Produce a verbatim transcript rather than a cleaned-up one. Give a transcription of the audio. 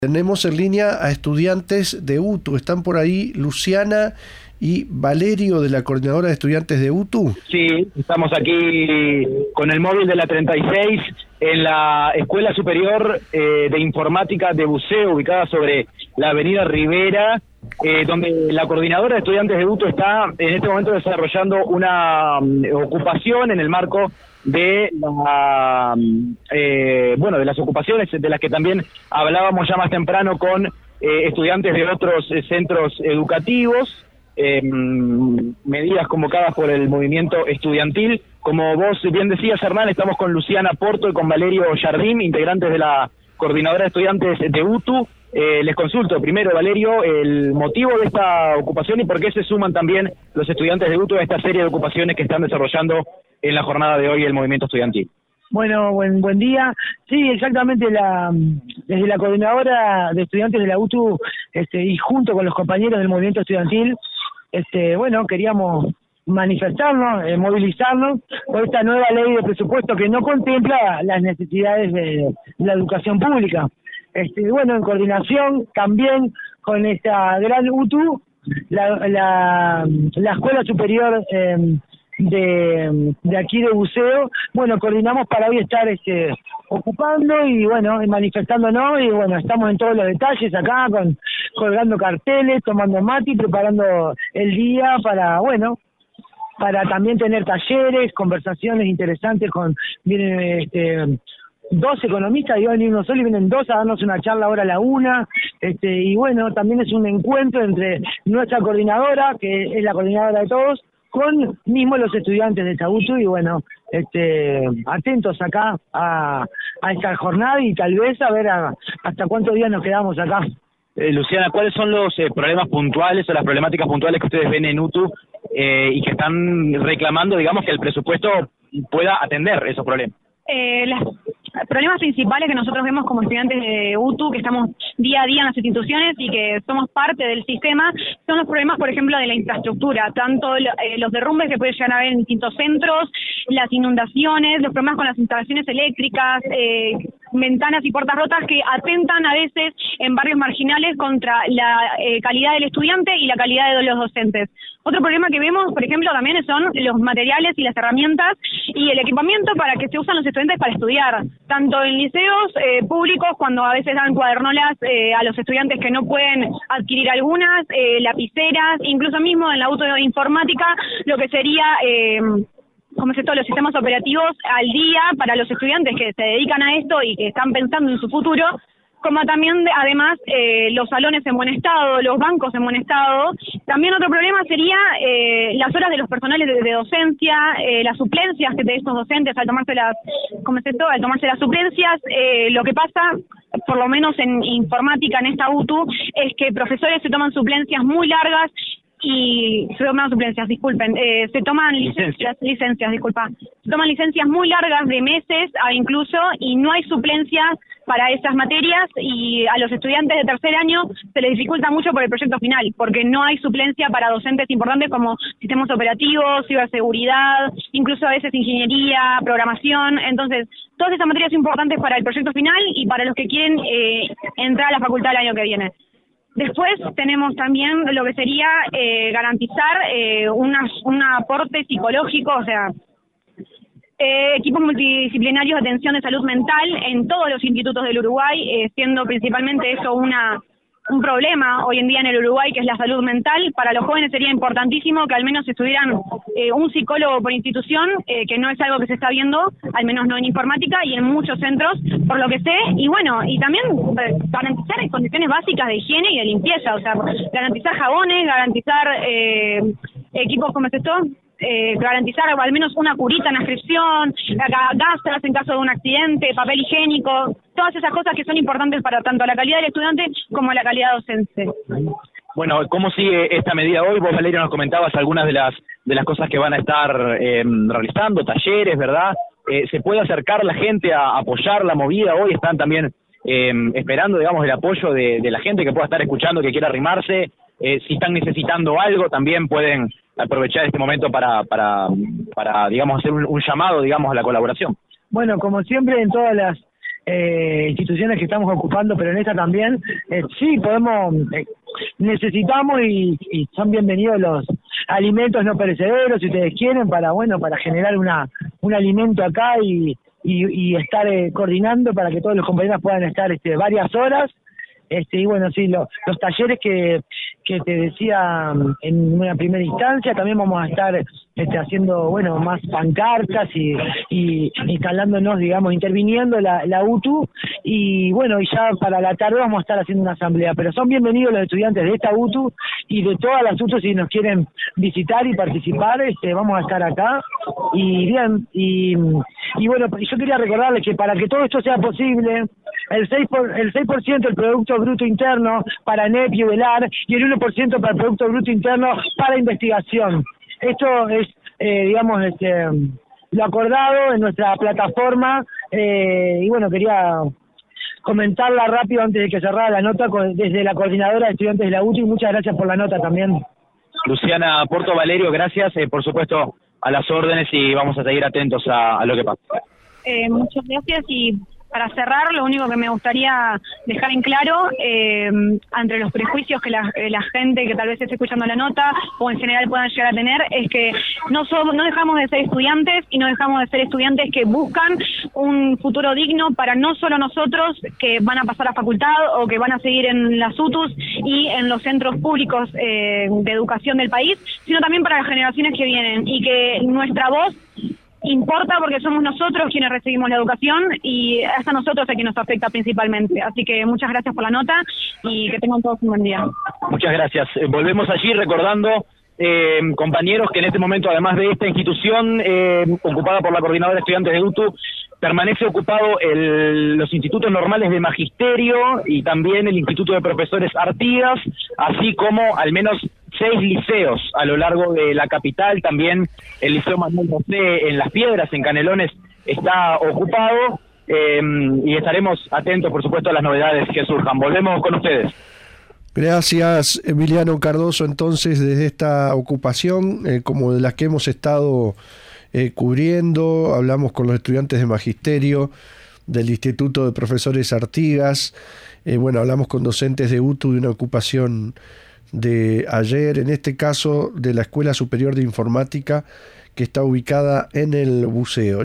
Tenemos en línea a estudiantes de U T U. ¿Están por ahí Luciana y Valerio de la Coordinadora de Estudiantes de U T U? Sí, estamos aquí con el móvil de la treinta y seis en la Escuela Superior eh, de Informática de Buceo, ubicada sobre la avenida Rivera, eh, donde la Coordinadora de Estudiantes de U T U está en este momento desarrollando una um, ocupación en el marco de la, eh, bueno, de las ocupaciones de las que también hablábamos ya más temprano con eh, estudiantes de otros eh, centros educativos, eh, medidas convocadas por el movimiento estudiantil. Como vos bien decías, Hernán, estamos con Luciana Porto y con Valerio Jardín, integrantes de la Coordinadora de Estudiantes de U T U. Eh, les consulto primero, Valerio, el motivo de esta ocupación y por qué se suman también los estudiantes de U T U a esta serie de ocupaciones que están desarrollando en la jornada de hoy el movimiento estudiantil. Bueno, buen buen día. Sí, exactamente, la desde la Coordinadora de Estudiantes de la U T U este, y junto con los compañeros del movimiento estudiantil, este, bueno, queríamos manifestarnos, eh, movilizarnos por esta nueva ley de presupuesto que no contempla las necesidades de la educación pública. Este, bueno, en coordinación también con esta gran U T U, la, la, la Escuela Superior eh, de, de aquí de Buceo, bueno, coordinamos para hoy estar este, ocupando y bueno, manifestándonos, y bueno, estamos en todos los detalles acá, con colgando carteles, tomando mate y preparando el día para, bueno, para también tener talleres, conversaciones interesantes con, vienen este, dos economistas, y hoy uno solo y vienen dos a darnos una charla ahora a la una, este, y bueno, también es un encuentro entre nuestra coordinadora, que es la coordinadora de todos, con mismo los estudiantes de esta U T U, y bueno, este, atentos acá a, a esta jornada y tal vez a ver a, hasta cuántos días nos quedamos acá. Eh, Luciana, ¿cuáles son los eh, problemas puntuales o las problemáticas puntuales que ustedes ven en U T U eh, y que están reclamando, digamos, que el presupuesto pueda atender esos problemas? Eh, los problemas principales que nosotros vemos como estudiantes de U T U, que estamos día a día en las instituciones y que somos parte del sistema, son los problemas, por ejemplo, de la infraestructura, tanto eh, los derrumbes que puede llegar a haber en distintos centros, las inundaciones, los problemas con las instalaciones eléctricas, eh, ventanas y puertas rotas que atentan a veces en barrios marginales contra la eh, calidad del estudiante y la calidad de los docentes. Otro problema que vemos, por ejemplo, también son los materiales y las herramientas y el equipamiento para que se usan los estudiantes para estudiar, tanto en liceos eh, públicos, cuando a veces dan cuadernolas eh, a los estudiantes que no pueden adquirir algunas, eh, lapiceras, incluso mismo en la autoinformática, lo que sería... Eh, como se todos los sistemas operativos al día para los estudiantes que se dedican a esto y que están pensando en su futuro, como también de, además eh, los salones en buen estado, los bancos en buen estado. También otro problema sería eh, las horas de los personales de, de docencia, eh, las suplencias que de estos docentes al tomarse las, ¿cómo es esto? Al tomarse las suplencias, eh, lo que pasa, por lo menos en informática en esta U T U, es que profesores se toman suplencias muy largas y se toman suplencias, disculpen, eh, se toman licencias, licencias, disculpa, se toman licencias muy largas de meses a incluso, y no hay suplencias para esas materias, y a los estudiantes de tercer año se les dificulta mucho por el proyecto final, porque no hay suplencia para docentes importantes como sistemas operativos, ciberseguridad, incluso a veces ingeniería, programación. Entonces, todas esas materias son importantes para el proyecto final y para los que quieren eh, entrar a la facultad el año que viene. Después tenemos también lo que sería eh, garantizar eh, una, un aporte psicológico, o sea, eh, equipos multidisciplinarios de atención de salud mental en todos los institutos del Uruguay, eh, siendo principalmente eso una un problema hoy en día en el Uruguay, que es la salud mental. Para los jóvenes sería importantísimo que al menos estuvieran eh, un psicólogo por institución, eh, que no es algo que se está viendo, al menos no en informática y en muchos centros, por lo que sé. Y bueno, y también eh, garantizar condiciones básicas de higiene y de limpieza, o sea, garantizar jabones, garantizar eh, equipos como es esto, Eh, garantizar al menos una curita en la inscripción, gastas en caso de un accidente, papel higiénico, todas esas cosas que son importantes para tanto la calidad del estudiante como la calidad docente. Bueno, ¿cómo sigue esta medida hoy? Vos, Valeria, nos comentabas algunas de las de las cosas que van a estar eh, realizando, talleres, ¿verdad? Eh, ¿Se puede acercar la gente a apoyar la movida hoy? ¿Están también eh, esperando, digamos, el apoyo de, de la gente que pueda estar escuchando, que quiera arrimarse? Eh, si están necesitando algo, también pueden aprovechar este momento para, para, para digamos, hacer un, un llamado, digamos, a la colaboración. Bueno, como siempre en todas las eh, instituciones que estamos ocupando, pero en esta también, eh, sí, podemos, eh, necesitamos y, y son bienvenidos los alimentos no perecederos, si ustedes quieren, para, bueno, para generar una un alimento acá y, y, y estar eh, coordinando para que todos los compañeros puedan estar este, varias horas. Este, y bueno, sí, lo, los talleres que, que te decía en una primera instancia, también vamos a estar este, haciendo, bueno, más pancartas y, y instalándonos, digamos, interviniendo la, la U T U, y bueno, y ya para la tarde vamos a estar haciendo una asamblea, pero son bienvenidos los estudiantes de esta U T U y de todas las U T U si nos quieren visitar y participar, este, vamos a estar acá, y bien, y, y bueno, yo quería recordarles que para que todo esto sea posible, el seis por ciento, el seis por ciento del Producto Bruto Interno para N E P y VELAR y el uno por ciento para el Producto Bruto Interno para investigación. Esto es, eh, digamos, este, lo acordado en nuestra plataforma, eh, y bueno, quería comentarla rápido antes de que cerrara la nota con, desde la coordinadora de estudiantes de la U T U, y muchas gracias por la nota también. Luciana Porto, Valerio, gracias, eh, por supuesto, a las órdenes, y vamos a seguir atentos a, a lo que pasa. Eh, muchas gracias, y para cerrar, lo único que me gustaría dejar en claro, eh, entre los prejuicios que la, que la gente que tal vez esté escuchando la nota o en general puedan llegar a tener, es que no, somos, no dejamos de ser estudiantes y no dejamos de ser estudiantes que buscan un futuro digno para no solo nosotros que van a pasar a facultad o que van a seguir en las U T Us y en los centros públicos eh, de educación del país, sino también para las generaciones que vienen, y que nuestra voz importa porque somos nosotros quienes recibimos la educación y es a nosotros a quien nos afecta principalmente. Así que muchas gracias por la nota y que tengan todos un buen día. Muchas gracias. Eh, volvemos allí recordando, eh, compañeros, que en este momento, además de esta institución eh, ocupada por la Coordinadora de Estudiantes de U T U, permanece ocupado el, los institutos normales de magisterio y también el Instituto de Profesores Artigas, así como al menos seis liceos a lo largo de la capital. También el Liceo Manuel José en Las Piedras, en Canelones, está ocupado, eh, y estaremos atentos, por supuesto, a las novedades que surjan. Volvemos con ustedes. Gracias, Emiliano Cardoso. Entonces, desde esta ocupación, eh, como de las que hemos estado eh, cubriendo, hablamos con los estudiantes de magisterio del Instituto de Profesores Artigas, eh, bueno, hablamos con docentes de U T U de una ocupación de ayer, en este caso de la Escuela Superior de Informática, que está ubicada en el Buceo.